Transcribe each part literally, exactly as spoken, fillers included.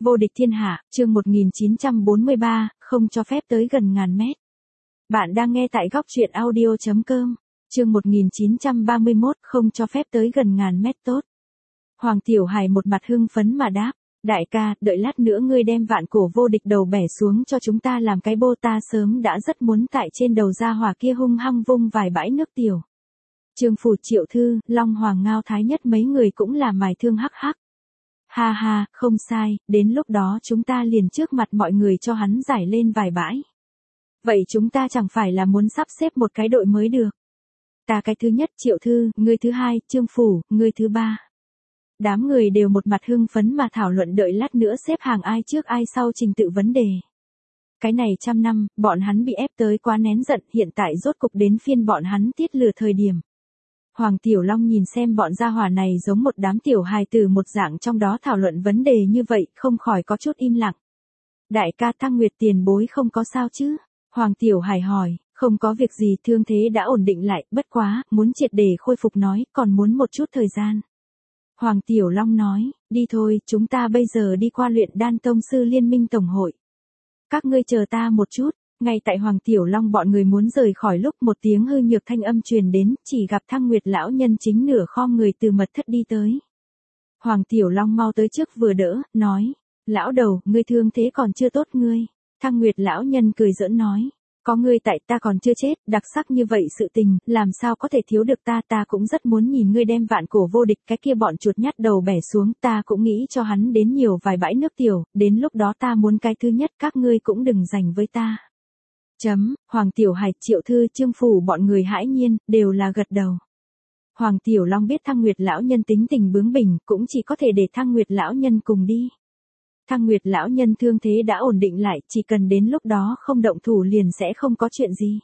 Vô địch thiên hạ, chương một nghìn chín trăm bốn mươi ba, không cho phép tới gần ngàn mét. Bạn đang nghe tại góc truyện audio chấm com, chương một nghìn chín trăm ba mươi mốt, không cho phép tới gần ngàn mét tốt. Hoàng Tiểu Hải một mặt hưng phấn mà đáp, đại ca, đợi lát nữa ngươi đem vạn cổ vô địch đầu bẻ xuống cho chúng ta làm cái bô, ta sớm đã rất muốn tại trên đầu gia hỏa kia hung hăng vung vài bãi nước tiểu. Trương Phủ, Triệu Thư, Long Hoàng, Ngao Thái Nhất mấy người cũng là mài thương hắc hắc. Ha ha, không sai, đến lúc đó chúng ta liền trước mặt mọi người cho hắn giải lên vài bãi. Vậy chúng ta chẳng phải là muốn sắp xếp một cái đội mới được. Ta cái thứ nhất, Triệu Thư, ngươi thứ hai, Trương Phủ, ngươi thứ ba. Đám người đều một mặt hưng phấn mà thảo luận đợi lát nữa xếp hàng ai trước ai sau trình tự vấn đề. Cái này trăm năm, bọn hắn bị ép tới quá nén giận, hiện tại rốt cục đến phiên bọn hắn tiết lừa thời điểm. Hoàng Tiểu Long nhìn xem bọn gia hỏa này giống một đám tiểu hài tử một dạng trong đó thảo luận vấn đề như vậy, không khỏi có chút im lặng. Đại ca Thăng Nguyệt tiền bối không có sao chứ? Hoàng Tiểu Hải hỏi, không có việc gì, thương thế đã ổn định lại, bất quá, muốn triệt để khôi phục nói, còn muốn một chút thời gian. Hoàng Tiểu Long nói, đi thôi, chúng ta bây giờ đi qua luyện đan tông sư liên minh tổng hội. Các ngươi chờ ta một chút. Ngay tại Hoàng Tiểu Long bọn người muốn rời khỏi lúc một tiếng hư nhược thanh âm truyền đến, chỉ gặp Thăng Nguyệt lão nhân chính nửa khom người từ mật thất đi tới. Hoàng Tiểu Long mau tới trước vừa đỡ, nói, lão đầu, ngươi thương thế còn chưa tốt ngươi. Thăng Nguyệt lão nhân cười giỡn nói, có ngươi tại ta còn chưa chết, đặc sắc như vậy sự tình, làm sao có thể thiếu được ta, ta cũng rất muốn nhìn ngươi đem vạn cổ vô địch cái kia bọn chuột nhắt đầu bẻ xuống, ta cũng nghĩ cho hắn đến nhiều vài bãi nước tiểu, đến lúc đó ta muốn cái thứ nhất, các ngươi cũng đừng giành với ta. Chấm, Hoàng Tiểu Hải, Triệu Thư, Trương Phủ bọn người hãi nhiên, đều là gật đầu. Hoàng Tiểu Long biết Thăng Nguyệt lão nhân tính tình bướng bỉnh, cũng chỉ có thể để Thăng Nguyệt lão nhân cùng đi. Thăng Nguyệt lão nhân thương thế đã ổn định lại, chỉ cần đến lúc đó không động thủ liền sẽ không có chuyện gì.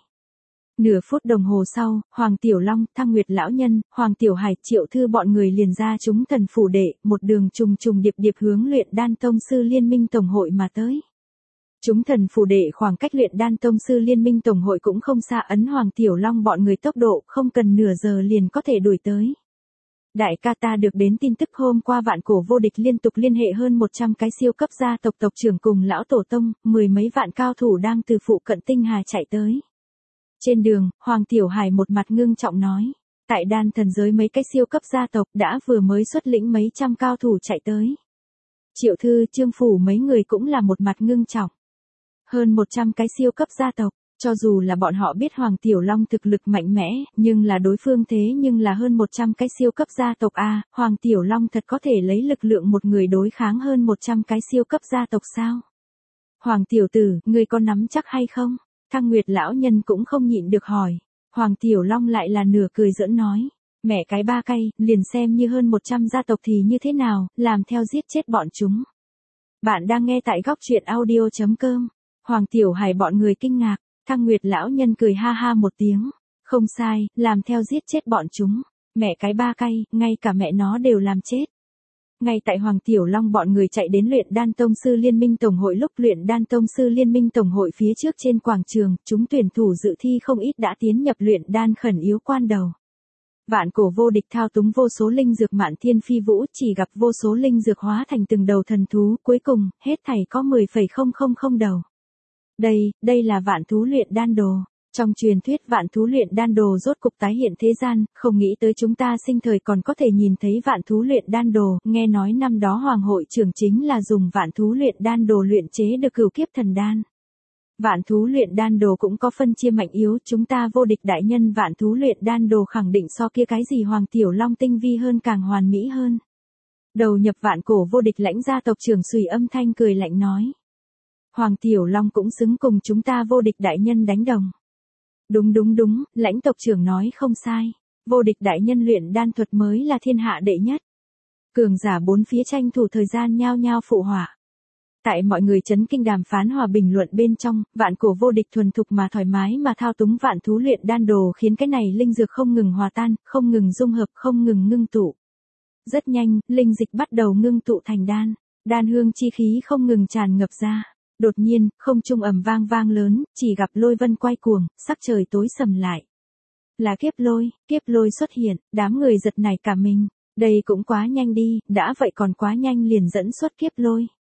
Nửa phút đồng hồ sau, Hoàng Tiểu Long, Thăng Nguyệt lão nhân, Hoàng Tiểu Hải, Triệu Thư bọn người liền ra chúng thần phủ đệ, một đường trùng trùng điệp điệp hướng luyện đan tông sư liên minh tổng hội mà tới. Chúng thần phù đệ khoảng cách luyện đan tông sư liên minh tổng hội cũng không xa, ấn Hoàng Tiểu Long bọn người tốc độ không cần nửa giờ liền có thể đuổi tới. Đại ca, ta được đến tin tức hôm qua vạn cổ vô địch liên tục liên hệ hơn một trăm cái siêu cấp gia tộc tộc trưởng cùng lão tổ tông, mười mấy vạn cao thủ đang từ phụ cận tinh hà chạy tới. Trên đường, Hoàng Tiểu Hải một mặt ngưng trọng nói, tại đan thần giới mấy cái siêu cấp gia tộc đã vừa mới xuất lĩnh mấy trăm cao thủ chạy tới. Triệu Thư, Trương Phủ mấy người cũng là một mặt ngưng trọng. Hơn một trăm cái siêu cấp gia tộc, cho dù là bọn họ biết Hoàng Tiểu Long thực lực mạnh mẽ, nhưng là đối phương thế nhưng là hơn một trăm cái siêu cấp gia tộc a, Hoàng Tiểu Long thật có thể lấy lực lượng một người đối kháng hơn một trăm cái siêu cấp gia tộc sao? Hoàng Tiểu Tử, ngươi có nắm chắc hay không? Thăng Nguyệt lão nhân cũng không nhịn được hỏi. Hoàng Tiểu Long lại là nửa cười giỡn nói, mẹ cái ba cây, liền xem như hơn một trăm gia tộc thì như thế nào, làm theo giết chết bọn chúng. Bạn đang nghe tại góc truyện audio chấm com. Hoàng Tiểu Hải bọn người kinh ngạc, Thăng Nguyệt lão nhân cười ha ha một tiếng, không sai, làm theo giết chết bọn chúng, mẹ cái ba cây, ngay cả mẹ nó đều làm chết. Ngay tại Hoàng Tiểu Long bọn người chạy đến luyện đan tông sư liên minh tổng hội lúc luyện đan tông sư liên minh tổng hội phía trước trên quảng trường, chúng tuyển thủ dự thi không ít đã tiến nhập luyện đan khẩn yếu quan đầu. Vạn cổ vô địch thao túng vô số linh dược mạn thiên phi vũ, chỉ gặp vô số linh dược hóa thành từng đầu thần thú, cuối cùng, hết thảy có mười phẩy không không không đầu. Đây, đây là vạn thú luyện đan đồ. Trong truyền thuyết vạn thú luyện đan đồ rốt cục tái hiện thế gian, không nghĩ tới chúng ta sinh thời còn có thể nhìn thấy vạn thú luyện đan đồ, nghe nói năm đó Hoàng hội trưởng chính là dùng vạn thú luyện đan đồ luyện chế được cửu kiếp thần đan. Vạn thú luyện đan đồ cũng có phân chia mạnh yếu, chúng ta vô địch đại nhân vạn thú luyện đan đồ khẳng định so kia cái gì Hoàng Tiểu Long tinh vi hơn, càng hoàn mỹ hơn. Đầu nhập vạn cổ vô địch lãnh gia tộc trưởng Sùy âm thanh cười lạnh nói. Hoàng Tiểu Long cũng xứng cùng chúng ta vô địch đại nhân đánh đồng. Đúng đúng đúng, lãnh tộc trưởng nói không sai. Vô địch đại nhân luyện đan thuật mới là thiên hạ đệ nhất. Cường giả bốn phía tranh thủ thời gian nhao nhao phụ họa. Tại mọi người chấn kinh đàm phán hòa bình luận bên trong, vạn cổ vô địch thuần thục mà thoải mái mà thao túng vạn thú luyện đan đồ khiến cái này linh dược không ngừng hòa tan, không ngừng dung hợp, không ngừng ngưng tụ. Rất nhanh, linh dịch bắt đầu ngưng tụ thành đan. Đan hương chi khí không ngừng tràn ngập ra. Đột nhiên, không trung ầm vang vang lớn, chỉ gặp lôi vân quay cuồng, sắc trời tối sầm lại. Là kiếp lôi, kiếp lôi xuất hiện, đám người giật nảy cả mình. Đây cũng quá nhanh đi, đã vậy còn quá nhanh liền dẫn xuất kiếp lôi.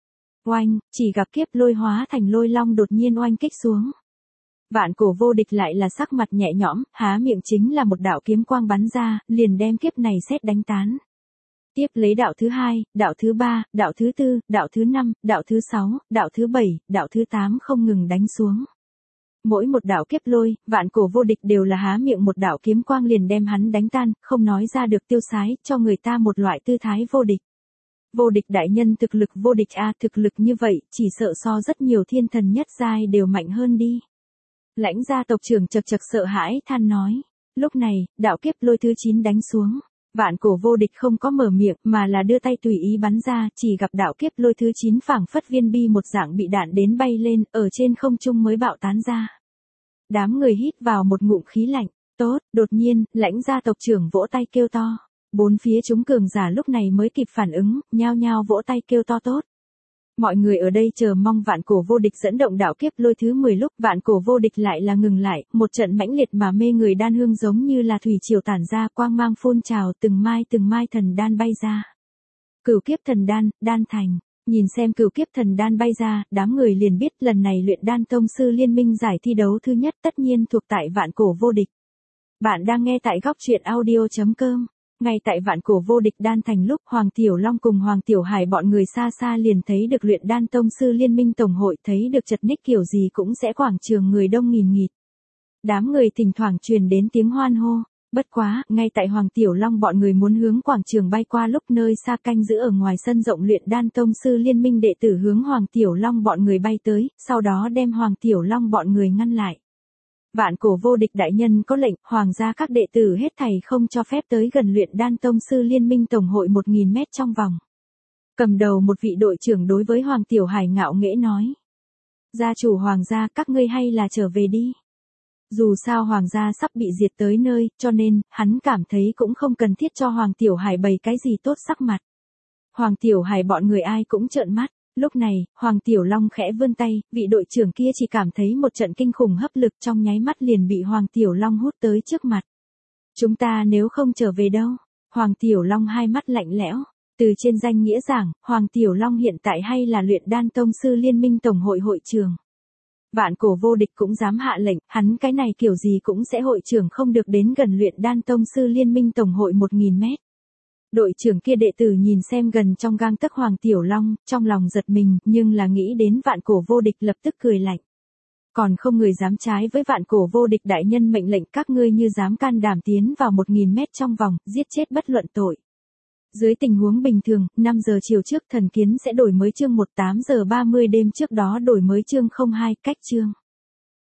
Oanh, chỉ gặp kiếp lôi hóa thành lôi long đột nhiên oanh kích xuống. Vạn cổ vô địch lại là sắc mặt nhẹ nhõm, há miệng chính là một đạo kiếm quang bắn ra, liền đem kiếp này sét đánh tán. Tiếp lấy đạo thứ hai, đạo thứ ba, đạo thứ tư, đạo thứ năm, đạo thứ sáu, đạo thứ bảy, đạo thứ tám không ngừng đánh xuống. Mỗi một đạo kiếp lôi, vạn cổ vô địch đều là há miệng một đạo kiếm quang liền đem hắn đánh tan, không nói ra được tiêu sái, cho người ta một loại tư thái vô địch. Vô địch đại nhân thực lực vô địch a, thực lực như vậy, chỉ sợ so rất nhiều thiên thần nhất giai đều mạnh hơn đi. Lãnh gia tộc trưởng chật chật sợ hãi than nói. Lúc này, đạo kiếp lôi thứ chín đánh xuống. Vạn cổ vô địch không có mở miệng mà là đưa tay tùy ý bắn ra, chỉ gặp đạo kiếp lôi thứ chín phảng phất viên bi một dạng bị đạn đến bay lên, ở trên không trung mới bạo tán ra. Đám người hít vào một ngụm khí lạnh. Tốt, đột nhiên, lãnh gia tộc trưởng vỗ tay kêu to. Bốn phía chúng cường giả lúc này mới kịp phản ứng, nhao nhao vỗ tay kêu to tốt. Mọi người ở đây chờ mong vạn cổ vô địch dẫn động đạo kiếp lôi thứ mười lúc vạn cổ vô địch lại là ngừng lại, một trận mãnh liệt mà mê người đan hương giống như là thủy triều tản ra, quang mang phun trào, từng mai từng mai thần đan bay ra. Cửu kiếp thần đan, đan thành. Nhìn xem cửu kiếp thần đan bay ra, đám người liền biết lần này luyện đan tông sư liên minh giải thi đấu thứ nhất tất nhiên thuộc tại vạn cổ vô địch. Bạn đang nghe tại góc truyện audio chấm com. Ngay tại vạn cổ vô địch đan thành lúc Hoàng Tiểu Long cùng Hoàng Tiểu Hải bọn người xa xa liền thấy được luyện đan tông sư liên minh tổng hội, thấy được chật ních kiểu gì cũng sẽ quảng trường người đông nghìn nghịt. Đám người thỉnh thoảng truyền đến tiếng hoan hô, bất quá, ngay tại Hoàng Tiểu Long bọn người muốn hướng quảng trường bay qua lúc nơi xa canh giữ ở ngoài sân rộng luyện đan tông sư liên minh đệ tử hướng Hoàng Tiểu Long bọn người bay tới, sau đó đem Hoàng Tiểu Long bọn người ngăn lại. Vạn cổ vô địch đại nhân có lệnh, hoàng gia các đệ tử hết thảy không cho phép tới gần luyện đan tông sư liên minh tổng hội một nghìn mét trong vòng. Cầm đầu một vị đội trưởng đối với Hoàng Tiểu Hải ngạo nghễ nói. Gia chủ hoàng gia các ngươi hay là trở về đi. Dù sao hoàng gia sắp bị diệt tới nơi, cho nên, hắn cảm thấy cũng không cần thiết cho Hoàng Tiểu Hải bày cái gì tốt sắc mặt. Hoàng Tiểu Hải bọn người ai cũng trợn mắt. Lúc này, Hoàng Tiểu Long khẽ vươn tay, vị đội trưởng kia chỉ cảm thấy một trận kinh khủng hấp lực trong nháy mắt liền bị Hoàng Tiểu Long hút tới trước mặt. Chúng ta nếu không trở về đâu? Hoàng Tiểu Long hai mắt lạnh lẽo. Từ trên danh nghĩa giảng, Hoàng Tiểu Long hiện tại hay là luyện đan tông sư liên minh tổng hội hội trưởng. Vạn cổ vô địch cũng dám hạ lệnh, hắn cái này kiểu gì cũng sẽ hội trưởng không được đến gần luyện đan tông sư liên minh tổng hội một nghìn mét. Đội trưởng kia đệ tử nhìn xem gần trong gang tấc Hoàng Tiểu Long, trong lòng giật mình, nhưng là nghĩ đến vạn cổ vô địch lập tức cười lạnh. Còn không người dám trái với vạn cổ vô địch đại nhân mệnh lệnh, các ngươi như dám can đảm tiến vào một nghìn mét trong vòng, giết chết bất luận tội. Dưới tình huống bình thường, năm giờ chiều trước thần kiến sẽ đổi mới chương một tám giờ ba mươi đêm trước đó đổi mới chương không hai, cách chương.